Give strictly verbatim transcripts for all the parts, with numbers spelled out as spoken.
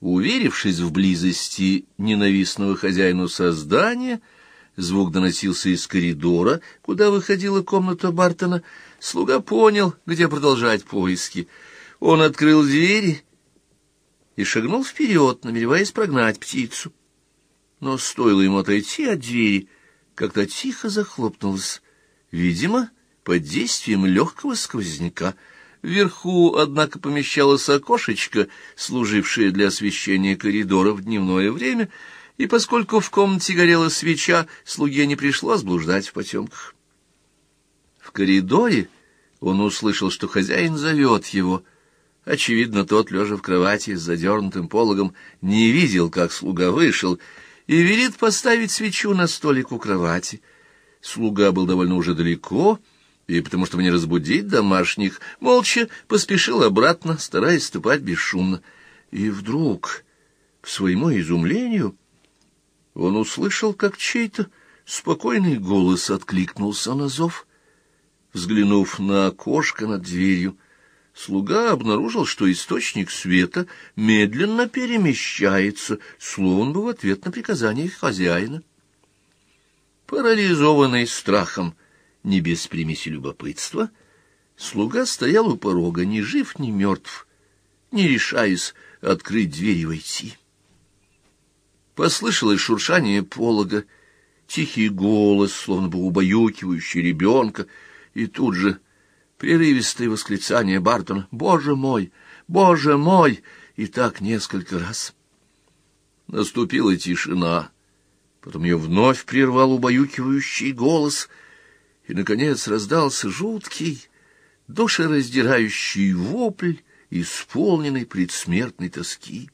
Уверившись в близости ненавистного хозяину создания, звук доносился из коридора, куда выходила комната Бартона. Слуга понял, где продолжать поиски. Он открыл двери и шагнул вперед, намереваясь прогнать птицу. Но стоило ему отойти от двери, как-то тихо захлопнулась, видимо, под действием легкого сквозняка. Вверху, однако, помещалось окошечко, служившее для освещения коридора в дневное время, и поскольку в комнате горела свеча, слуге не пришлось блуждать в потемках. В коридоре он услышал, что хозяин зовет его. Очевидно, тот, лежа в кровати с задернутым пологом, не видел, как слуга вышел, и велит поставить свечу на столик у кровати. Слуга был довольно уже далеко, и потому, чтобы не разбудить домашних, молча поспешил обратно, стараясь ступать бесшумно. И вдруг, к своему изумлению, он услышал, как чей-то спокойный голос откликнулся на зов. Взглянув на окошко над дверью, слуга обнаружил, что источник света медленно перемещается, словно бы в ответ на приказание хозяина. Парализованный страхом, не без примеси любопытства, слуга стоял у порога, ни жив, ни мертв, не решаясь открыть дверь и войти. Послышалось шуршание полога, тихий голос, словно бы убаюкивающий ребенка, и тут же прерывистое восклицание Бартона: «Боже мой! Боже мой!» и так несколько раз. Наступила тишина, потом ее вновь прервал убаюкивающий голос, и, наконец, раздался жуткий, душераздирающий вопль, исполненный предсмертной тоски.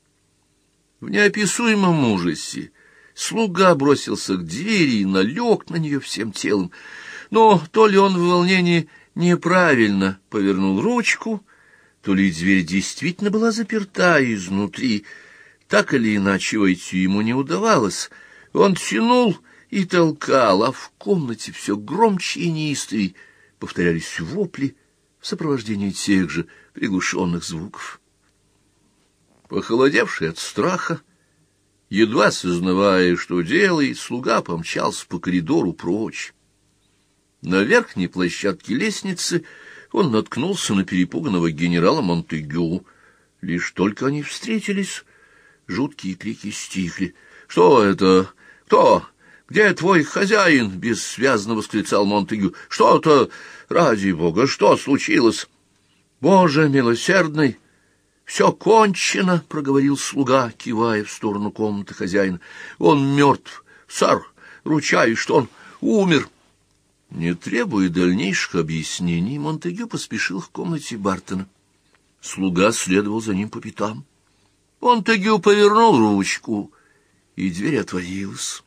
В неописуемом ужасе слуга бросился к двери и налег на нее всем телом, но то ли он в волнении неправильно повернул ручку, то ли дверь действительно была заперта изнутри. Так или иначе войти ему не удавалось. Он тянул и толкал, а в комнате все громче и неистовей повторялись вопли в сопровождении тех же приглушенных звуков. Похолодевший от страха, едва сознавая, что делает, слуга помчался по коридору прочь. На верхней площадке лестницы он наткнулся на перепуганного генерала Монтегю. Лишь только они встретились, жуткие крики стихли. «Что это? Кто? Где твой хозяин?» — бессвязно восклицал Монтегю. «Что-то, ради бога, что случилось?» «Боже милосердный! Все кончено!» — проговорил слуга, кивая в сторону комнаты хозяина. «Он мертв, сэр, ручаюсь, что он умер». Не требуя дальнейших объяснений, Монтегю поспешил к комнате Бартона. Слуга следовал за ним по пятам. Монтегю повернул ручку, и дверь отворилась.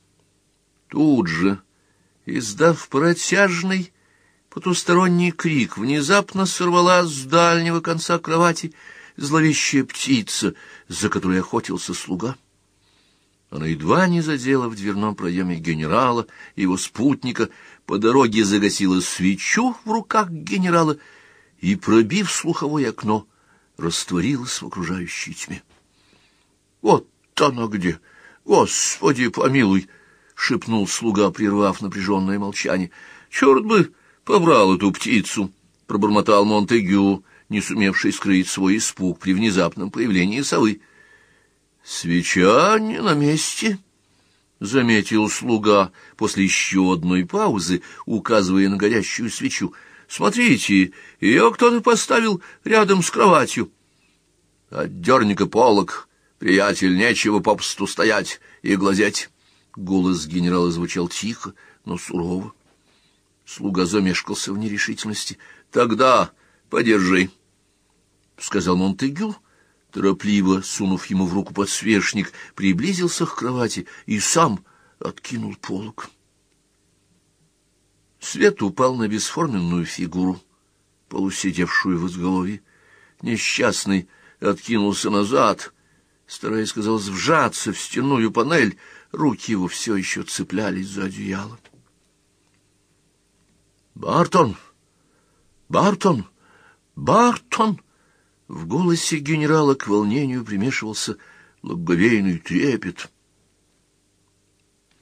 Тут же, издав протяжный потусторонний крик, внезапно сорвалась с дальнего конца кровати зловещая птица, за которой охотился слуга. Она едва не задела в дверном проеме генерала и его спутника, по дороге загасила свечу в руках генерала и, пробив слуховое окно, растворилась в окружающей тьме. «Вот она где! Господи помилуй!» — шепнул слуга, прервав напряженное молчание. «Черт бы побрал эту птицу!» — пробормотал Монтегю, не сумевший скрыть свой испуг при внезапном появлении совы. «Свеча не на месте», — заметил слуга после еще одной паузы, указывая на горящую свечу. «Смотрите, ее кто-то поставил рядом с кроватью». «Отдерни-ка полог, приятель, нечего попусту стоять и глазеть». Голос генерала звучал тихо, но сурово. Слуга замешкался в нерешительности. «Тогда подержи», — сказал Монтегю. Торопливо, сунув ему в руку подсвечник, приблизился к кровати и сам откинул полог. Свет упал на бесформенную фигуру, полусидевшую в изголовье. Несчастный откинулся назад, стараясь, казалось, вжаться в стенную панель. Руки его все еще цеплялись за одеяло. «Бартон! Бартон! Бартон!» — В голосе генерала к волнению примешивался благоговейный трепет.